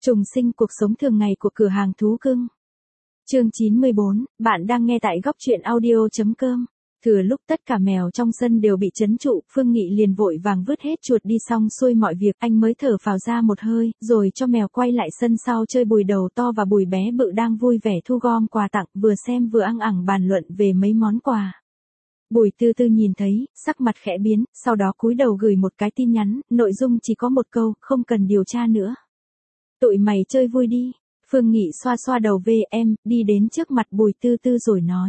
Trùng sinh cuộc sống thường ngày của cửa hàng thú cưng. Chương 94, bạn đang nghe tại góc truyện audio.com. Thừa lúc tất cả mèo trong sân đều bị trấn trụ, Phương Nghị liền vội vàng vứt hết chuột đi xong xuôi mọi việc, anh mới thở phào ra một hơi, rồi cho mèo quay lại sân sau chơi Bùi Đầu To và Bùi Bé Bự đang vui vẻ thu gom quà tặng, vừa xem vừa ăng ẳng bàn luận về mấy món quà. Bùi Tư Tư nhìn thấy, sắc mặt khẽ biến, sau đó cúi đầu gửi một cái tin nhắn, nội dung chỉ có một câu, không cần điều tra nữa. Tụi mày chơi vui đi. Phương Nghị xoa xoa đầu về em, đi đến trước mặt Bùi Tư Tư rồi nói.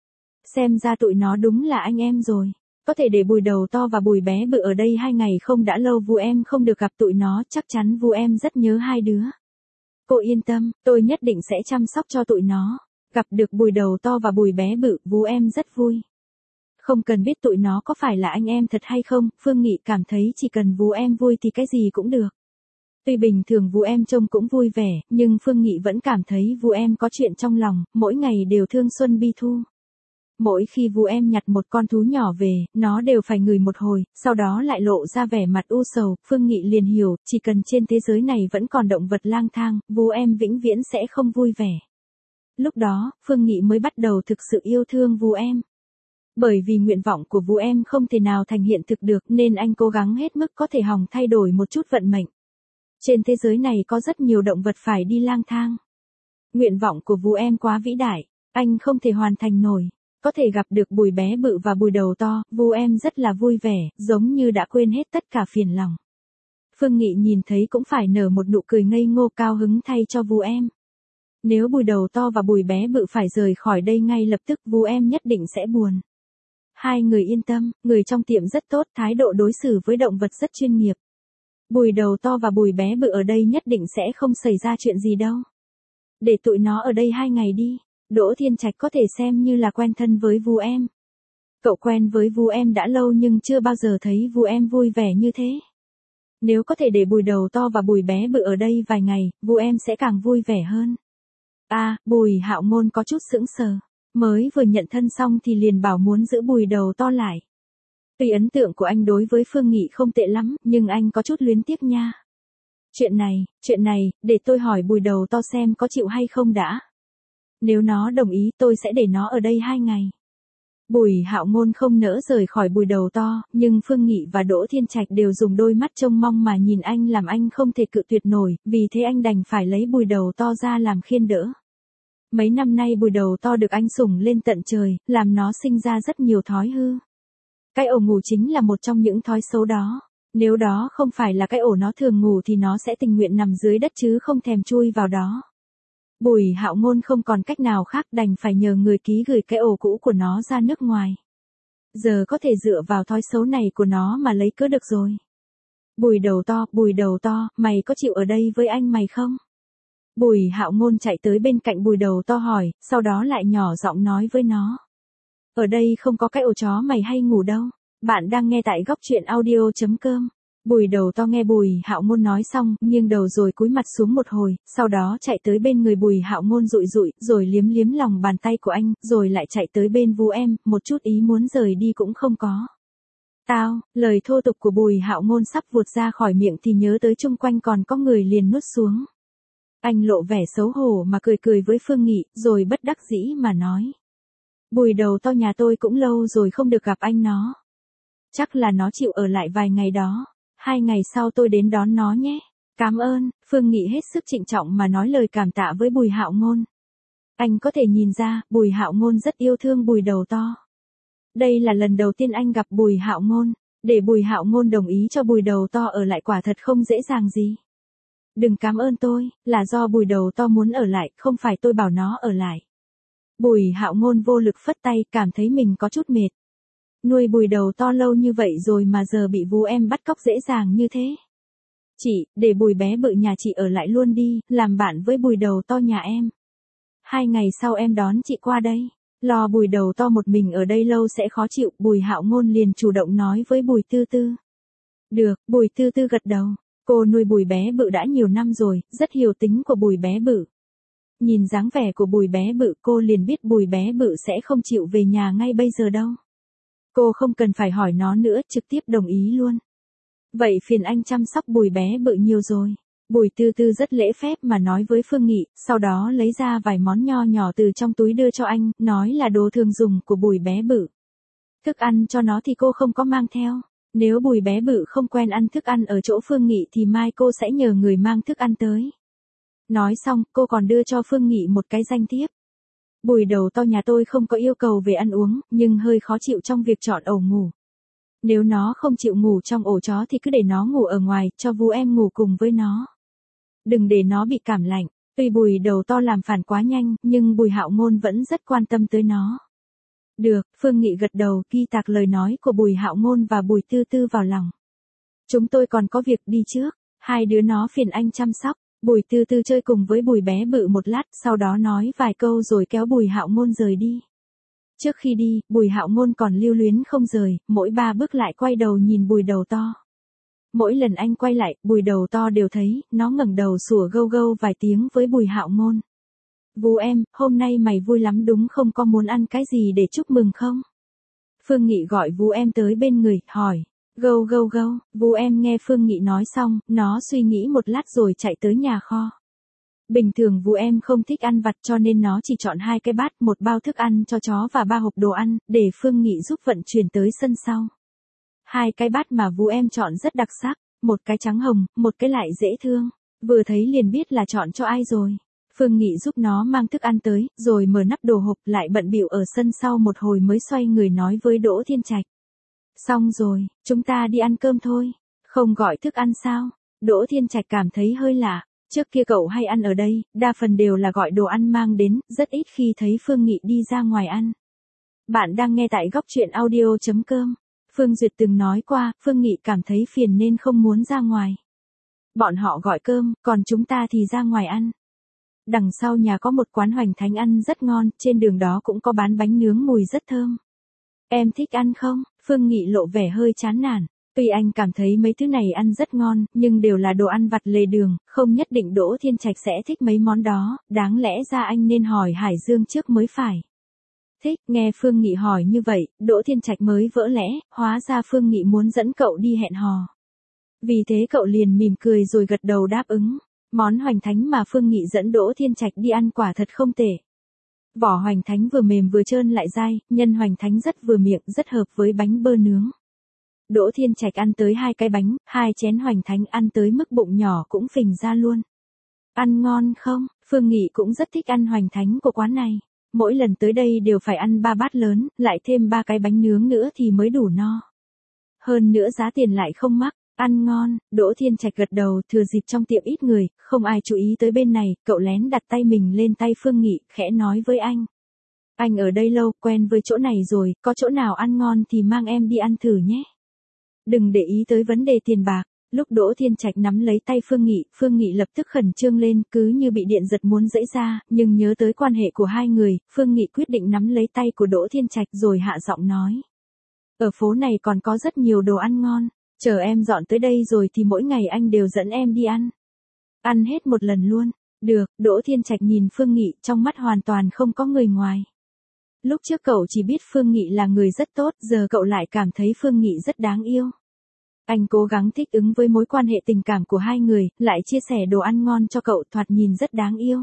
Xem ra tụi nó đúng là anh em rồi. Có thể để Bùi Đầu To và Bùi Bé Bự ở đây 2 ngày không đã lâu vu em không được gặp tụi nó, chắc chắn vu em rất nhớ hai đứa. Cô yên tâm, tôi nhất định sẽ chăm sóc cho tụi nó. Gặp được Bùi Đầu To và Bùi Bé Bự, vu em rất vui. Không cần biết tụi nó có phải là anh em thật hay không, Phương Nghị cảm thấy chỉ cần vu em vui thì cái gì cũng được. Tuy bình thường vu em trông cũng vui vẻ, nhưng Phương Nghị vẫn cảm thấy vu em có chuyện trong lòng, mỗi ngày đều thương xuân bi thu. Mỗi khi vu em nhặt một con thú nhỏ về, nó đều phải ngửi một hồi, sau đó lại lộ ra vẻ mặt u sầu, Phương Nghị liền hiểu, chỉ cần trên thế giới này vẫn còn động vật lang thang, vu em vĩnh viễn sẽ không vui vẻ. Lúc đó, Phương Nghị mới bắt đầu thực sự yêu thương vu em. Bởi vì nguyện vọng của vu em không thể nào thành hiện thực được nên anh cố gắng hết mức có thể hòng thay đổi một chút vận mệnh. Trên thế giới này có rất nhiều động vật phải đi lang thang. Nguyện vọng của vu em quá vĩ đại, anh không thể hoàn thành nổi. Có thể gặp được Bùi Bé Bự và Bùi Đầu To, vu em rất là vui vẻ, giống như đã quên hết tất cả phiền lòng. Phương Nghị nhìn thấy cũng phải nở một nụ cười ngây ngô cao hứng thay cho vu em. Nếu Bùi Đầu To và Bùi Bé Bự phải rời khỏi đây ngay lập tức vu em nhất định sẽ buồn. Hai người yên tâm, người trong tiệm rất tốt, thái độ đối xử với động vật rất chuyên nghiệp. Bùi Đầu To và Bùi Bé Bự ở đây nhất định sẽ không xảy ra chuyện gì đâu. Để tụi nó ở đây 2 ngày đi. Đỗ Thiên Trạch có thể xem như là quen thân với vu em. Cậu quen với vu em đã lâu nhưng chưa bao giờ thấy vu em vui vẻ như thế. Nếu có thể để Bùi Đầu To và Bùi Bé Bự ở đây vài ngày, vu em sẽ càng vui vẻ hơn. Bùi Hạo Ngôn có chút sững sờ. Mới vừa nhận thân xong thì liền bảo muốn giữ Bùi Đầu To lại. Tuy ấn tượng của anh đối với Phương Nghị không tệ lắm, nhưng anh có chút luyến tiếc nha. Chuyện này, để tôi hỏi Bùi Đầu To xem có chịu hay không đã. Nếu nó đồng ý tôi sẽ để nó ở đây 2 ngày. Bùi Hạo Ngôn không nỡ rời khỏi Bùi Đầu To, nhưng Phương Nghị và Đỗ Thiên Trạch đều dùng đôi mắt trông mong mà nhìn anh làm anh không thể cự tuyệt nổi, vì thế anh đành phải lấy Bùi Đầu To ra làm khiên đỡ. Mấy năm nay Bùi Đầu To được anh sủng lên tận trời, làm nó sinh ra rất nhiều thói hư. Cái ổ ngủ chính là một trong những thói xấu đó. Nếu đó không phải là cái ổ nó thường ngủ thì nó sẽ tình nguyện nằm dưới đất chứ không thèm chui vào đó. Bùi Hạo Ngôn không còn cách nào khác đành phải nhờ người ký gửi cái ổ cũ của nó ra nước ngoài. Giờ có thể dựa vào thói xấu này của nó mà lấy cớ được rồi. Bùi Đầu To, mày có chịu ở đây với anh mày không? Bùi Hạo Ngôn chạy tới bên cạnh Bùi Đầu To hỏi, sau đó lại nhỏ giọng nói với nó. Ở đây không có cái ổ chó mày hay ngủ đâu. Bạn đang nghe tại góc truyện audio.com. Bùi Đầu To nghe Bùi Hạo Ngôn nói xong, nghiêng đầu rồi cúi mặt xuống một hồi, sau đó chạy tới bên người Bùi Hạo Ngôn dụi dụi, rồi liếm liếm lòng bàn tay của anh, rồi lại chạy tới bên vu em, một chút ý muốn rời đi cũng không có. Lời thô tục của Bùi Hạo Ngôn sắp vụt ra khỏi miệng thì nhớ tới chung quanh còn có người liền nuốt xuống. Anh lộ vẻ xấu hổ mà cười với Phương Nghị, rồi bất đắc dĩ mà nói. Bùi Đầu To nhà tôi cũng lâu rồi không được gặp anh nó. Chắc là nó chịu ở lại vài ngày đó. 2 ngày sau tôi đến đón nó nhé. Cảm ơn, Phương Nghị hết sức trịnh trọng mà nói lời cảm tạ với Bùi Hạo Ngôn. Anh có thể nhìn ra, Bùi Hạo Ngôn rất yêu thương Bùi Đầu To. Đây là lần đầu tiên anh gặp Bùi Hạo Ngôn, để Bùi Hạo Ngôn đồng ý cho Bùi Đầu To ở lại quả thật không dễ dàng gì. Đừng cảm ơn tôi, là do Bùi Đầu To muốn ở lại, không phải tôi bảo nó ở lại. Bùi Hạo Ngôn vô lực phất tay, cảm thấy mình có chút mệt. Nuôi Bùi Đầu To lâu như vậy rồi mà giờ bị vu em bắt cóc dễ dàng như thế. Chị, để Bùi Bé Bự nhà chị ở lại luôn đi, làm bạn với Bùi Đầu To nhà em. 2 ngày sau em đón chị qua đây. Lo Bùi Đầu To một mình ở đây lâu sẽ khó chịu, Bùi Hạo Ngôn liền chủ động nói với Bùi Tư Tư. Được, Bùi Tư Tư gật đầu. Cô nuôi Bùi Bé Bự đã nhiều năm rồi, rất hiểu tính của Bùi Bé Bự. Nhìn dáng vẻ của Bùi Bé Bự cô liền biết Bùi Bé Bự sẽ không chịu về nhà ngay bây giờ đâu. Cô không cần phải hỏi nó nữa, trực tiếp đồng ý luôn. Vậy phiền anh chăm sóc Bùi Bé Bự nhiều rồi. Bùi Tư Tư rất lễ phép mà nói với Phương Nghị, sau đó lấy ra vài món nho nhỏ từ trong túi đưa cho anh, nói là đồ thường dùng của Bùi bé bự. Thức ăn cho nó thì cô không có mang theo. Nếu Bùi bé bự không quen ăn thức ăn ở chỗ Phương Nghị thì mai cô sẽ nhờ người mang thức ăn tới. Nói xong, cô còn đưa cho Phương Nghị một cái danh thiếp. Bùi đầu to nhà tôi không có yêu cầu về ăn uống, nhưng hơi khó chịu trong việc chọn ổ ngủ. Nếu nó không chịu ngủ trong ổ chó thì cứ để nó ngủ ở ngoài, cho Vu em ngủ cùng với nó. Đừng để nó bị cảm lạnh. Tuy Bùi đầu to làm phản quá nhanh, nhưng Bùi Hạo Ngôn vẫn rất quan tâm tới nó. Được, Phương Nghị gật đầu, ghi tạc lời nói của Bùi Hạo Ngôn và Bùi Tư Tư vào lòng. Chúng tôi còn có việc đi trước, hai đứa nó phiền anh chăm sóc. Bùi Tư Tư chơi cùng với Bùi bé bự một lát, sau đó nói vài câu rồi kéo Bùi Hạo Ngôn rời đi. Trước khi đi, Bùi Hạo Ngôn còn lưu luyến không rời, mỗi 3 bước lại quay đầu nhìn Bùi đầu to. Mỗi lần anh quay lại, Bùi đầu to đều thấy, nó ngẩng đầu sủa gâu gâu vài tiếng với Bùi Hạo Ngôn. Vu em, hôm nay mày vui lắm đúng không, có muốn ăn cái gì để chúc mừng không? Phương Nghị gọi Vu em tới bên người, hỏi. Gâu gâu gâu, Vu em nghe Phương Nghị nói xong, nó suy nghĩ một lát rồi chạy tới nhà kho. Bình thường Vu em không thích ăn vặt cho nên nó chỉ chọn 2 cái bát, một bao thức ăn cho chó và 3 hộp đồ ăn, để Phương Nghị giúp vận chuyển tới sân sau. 2 cái bát mà Vu em chọn rất đặc sắc, một cái trắng hồng, một cái lại dễ thương. Vừa thấy liền biết là chọn cho ai rồi. Phương Nghị giúp nó mang thức ăn tới, rồi mở nắp đồ hộp, lại bận bịu ở sân sau một hồi mới xoay người nói với Đỗ Thiên Trạch. Xong rồi, chúng ta đi ăn cơm thôi. Không gọi thức ăn sao? Đỗ Thiên Trạch cảm thấy hơi lạ. Trước kia cậu hay ăn ở đây, đa phần đều là gọi đồ ăn mang đến, rất ít khi thấy Phương Nghị đi ra ngoài ăn. Bạn đang nghe tại góc truyện audio.com. Phương Duyệt từng nói qua, Phương Nghị cảm thấy phiền nên không muốn ra ngoài. Bọn họ gọi cơm, còn chúng ta thì ra ngoài ăn. Đằng sau nhà có một quán hoành thánh ăn rất ngon, trên đường đó cũng có bán bánh nướng mùi rất thơm. Em thích ăn không? Phương Nghị lộ vẻ hơi chán nản. Tuy anh cảm thấy mấy thứ này ăn rất ngon, nhưng đều là đồ ăn vặt lề đường, không nhất định Đỗ Thiên Trạch sẽ thích mấy món đó, đáng lẽ ra anh nên hỏi Hải Dương trước mới phải. Thích, nghe Phương Nghị hỏi như vậy, Đỗ Thiên Trạch mới vỡ lẽ, hóa ra Phương Nghị muốn dẫn cậu đi hẹn hò. Vì thế cậu liền mỉm cười rồi gật đầu đáp ứng. Món hoành thánh mà Phương Nghị dẫn Đỗ Thiên Trạch đi ăn quả thật không tệ. Vỏ hoành thánh vừa mềm vừa trơn lại dai, nhân hoành thánh rất vừa miệng, rất hợp với bánh bơ nướng. Đỗ Thiên Trạch ăn tới 2 cái bánh, 2 chén hoành thánh, ăn tới mức bụng nhỏ cũng phình ra luôn. Ăn ngon không? Phương Nghị cũng rất thích ăn hoành thánh của quán này. Mỗi lần tới đây đều phải ăn 3 bát lớn, lại thêm 3 cái bánh nướng nữa thì mới đủ no. Hơn nữa giá tiền lại không mắc, ăn ngon. Đỗ Thiên Trạch gật đầu, thừa dịp trong tiệm ít người, không ai chú ý tới bên này, cậu lén đặt tay mình lên tay Phương Nghị, khẽ nói với anh. Anh ở đây lâu, quen với chỗ này rồi, có chỗ nào ăn ngon thì mang em đi ăn thử nhé. Đừng để ý tới vấn đề tiền bạc. Lúc Đỗ Thiên Trạch nắm lấy tay Phương Nghị lập tức khẩn trương lên, cứ như bị điện giật muốn giãy ra, nhưng nhớ tới quan hệ của hai người, Phương Nghị quyết định nắm lấy tay của Đỗ Thiên Trạch rồi hạ giọng nói. Ở phố này còn có rất nhiều đồ ăn ngon, chờ em dọn tới đây rồi thì mỗi ngày anh đều dẫn em đi ăn. Ăn hết một lần luôn. Được, Đỗ Thiên Trạch nhìn Phương Nghị, trong mắt hoàn toàn không có người ngoài. Lúc trước cậu chỉ biết Phương Nghị là người rất tốt, giờ cậu lại cảm thấy Phương Nghị rất đáng yêu. Anh cố gắng thích ứng với mối quan hệ tình cảm của hai người, lại chia sẻ đồ ăn ngon cho cậu, thoạt nhìn rất đáng yêu.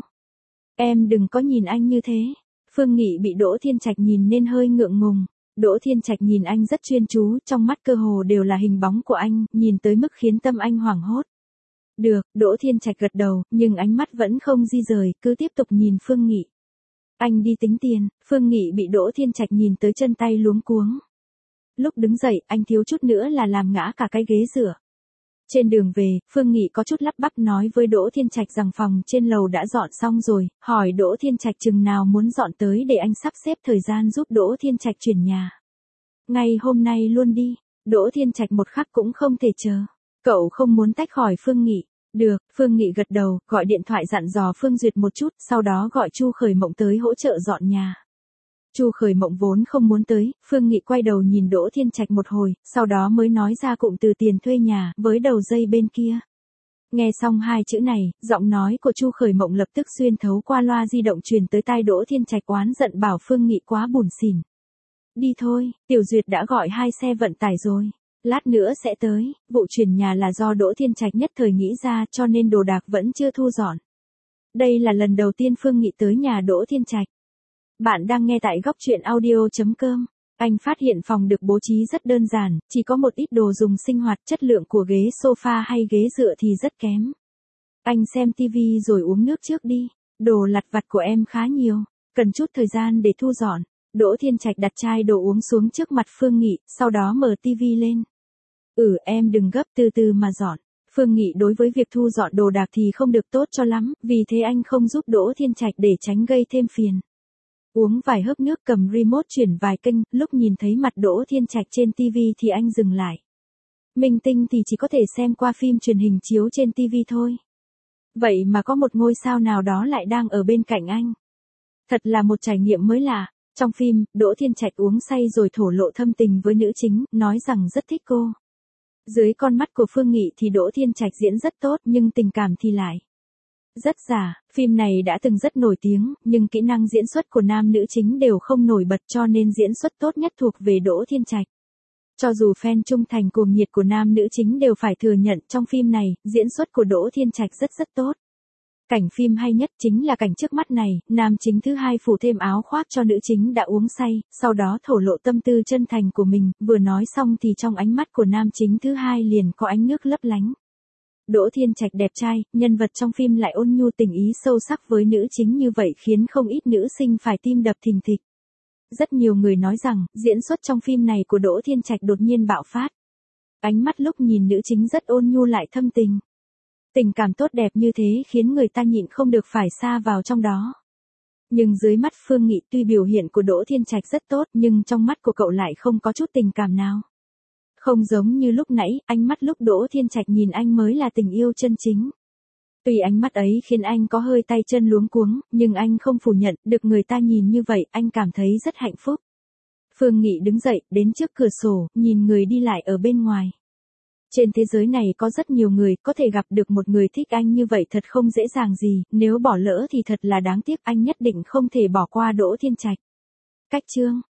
Em đừng có nhìn anh như thế. Phương Nghị bị Đỗ Thiên Trạch nhìn nên hơi ngượng ngùng. Đỗ Thiên Trạch nhìn anh rất chuyên chú, trong mắt cơ hồ đều là hình bóng của anh, nhìn tới mức khiến tâm anh hoảng hốt. Được, Đỗ Thiên Trạch gật đầu, nhưng ánh mắt vẫn không di rời, cứ tiếp tục nhìn Phương Nghị. Anh đi tính tiền. Phương Nghị bị Đỗ Thiên Trạch nhìn tới chân tay luống cuống. Lúc đứng dậy, anh thiếu chút nữa là làm ngã cả cái ghế rửa. Trên đường về, Phương Nghị có chút lắp bắp nói với Đỗ Thiên Trạch rằng phòng trên lầu đã dọn xong rồi, hỏi Đỗ Thiên Trạch chừng nào muốn dọn tới để anh sắp xếp thời gian giúp Đỗ Thiên Trạch chuyển nhà. Ngay hôm nay luôn đi. Đỗ Thiên Trạch một khắc cũng không thể chờ. Cậu không muốn tách khỏi Phương Nghị. Được, Phương Nghị gật đầu, gọi điện thoại dặn dò Phương Duyệt một chút, sau đó gọi Chu Khởi Mộng tới hỗ trợ dọn nhà. Chu Khởi Mộng vốn không muốn tới, Phương Nghị quay đầu nhìn Đỗ Thiên Trạch một hồi, sau đó mới nói ra cụm từ tiền thuê nhà, với đầu dây bên kia. Nghe xong 2 chữ này, giọng nói của Chu Khởi Mộng lập tức xuyên thấu qua loa di động truyền tới tai Đỗ Thiên Trạch, oán giận bảo Phương Nghị quá bủn xỉn. Đi thôi, Tiểu Duyệt đã gọi 2 xe vận tải rồi. Lát nữa sẽ tới, vụ chuyển nhà là do Đỗ Thiên Trạch nhất thời nghĩ ra cho nên đồ đạc vẫn chưa thu dọn. Đây là lần đầu tiên Phương Nghị tới nhà Đỗ Thiên Trạch. Bạn đang nghe tại góc truyện audio.com. Anh phát hiện phòng được bố trí rất đơn giản, chỉ có một ít đồ dùng sinh hoạt, chất lượng của ghế sofa hay ghế dựa thì rất kém. Anh xem tivi rồi uống nước trước đi, đồ lặt vặt của em khá nhiều, cần chút thời gian để thu dọn. Đỗ Thiên Trạch đặt chai đồ uống xuống trước mặt Phương Nghị, sau đó mở tivi lên. Em đừng gấp, từ từ mà dọn. Phương Nghị đối với việc thu dọn đồ đạc thì không được tốt cho lắm, vì thế anh không giúp Đỗ Thiên Trạch để tránh gây thêm phiền. Uống vài hớp nước, cầm remote chuyển vài kênh, lúc nhìn thấy mặt Đỗ Thiên Trạch trên TV thì anh dừng lại. Minh tinh thì chỉ có thể xem qua phim truyền hình chiếu trên TV thôi. Vậy mà có một ngôi sao nào đó lại đang ở bên cạnh anh. Thật là một trải nghiệm mới lạ. Trong phim, Đỗ Thiên Trạch uống say rồi thổ lộ thâm tình với nữ chính, nói rằng rất thích cô. Dưới con mắt của Phương Nghị thì Đỗ Thiên Trạch diễn rất tốt nhưng tình cảm thì lại rất giả. Phim này đã từng rất nổi tiếng, nhưng kỹ năng diễn xuất của nam nữ chính đều không nổi bật cho nên diễn xuất tốt nhất thuộc về Đỗ Thiên Trạch. Cho dù fan trung thành cuồng nhiệt của nam nữ chính đều phải thừa nhận trong phim này, diễn xuất của Đỗ Thiên Trạch rất tốt. Cảnh phim hay nhất chính là cảnh trước mắt này, nam chính thứ hai phủ thêm áo khoác cho nữ chính đã uống say, sau đó thổ lộ tâm tư chân thành của mình, vừa nói xong thì trong ánh mắt của nam chính thứ hai liền có ánh nước lấp lánh. Đỗ Thiên Trạch đẹp trai, nhân vật trong phim lại ôn nhu tình ý sâu sắc với nữ chính như vậy khiến không ít nữ sinh phải tim đập thình thịch. Rất nhiều người nói rằng, diễn xuất trong phim này của Đỗ Thiên Trạch đột nhiên bạo phát. Ánh mắt lúc nhìn nữ chính rất ôn nhu lại thâm tình. Tình cảm tốt đẹp như thế khiến người ta nhịn không được phải sa vào trong đó. Nhưng dưới mắt Phương Nghị tuy biểu hiện của Đỗ Thiên Trạch rất tốt nhưng trong mắt của cậu lại không có chút tình cảm nào. Không giống như lúc nãy, ánh mắt lúc Đỗ Thiên Trạch nhìn anh mới là tình yêu chân chính. Tuy ánh mắt ấy khiến anh có hơi tay chân luống cuống, nhưng anh không phủ nhận, được người ta nhìn như vậy, anh cảm thấy rất hạnh phúc. Phương Nghị đứng dậy, đến trước cửa sổ, nhìn người đi lại ở bên ngoài. Trên thế giới này có rất nhiều người, có thể gặp được một người thích anh như vậy thật không dễ dàng gì, nếu bỏ lỡ thì thật là đáng tiếc, anh nhất định không thể bỏ qua Đỗ Thiên Trạch. Cách chương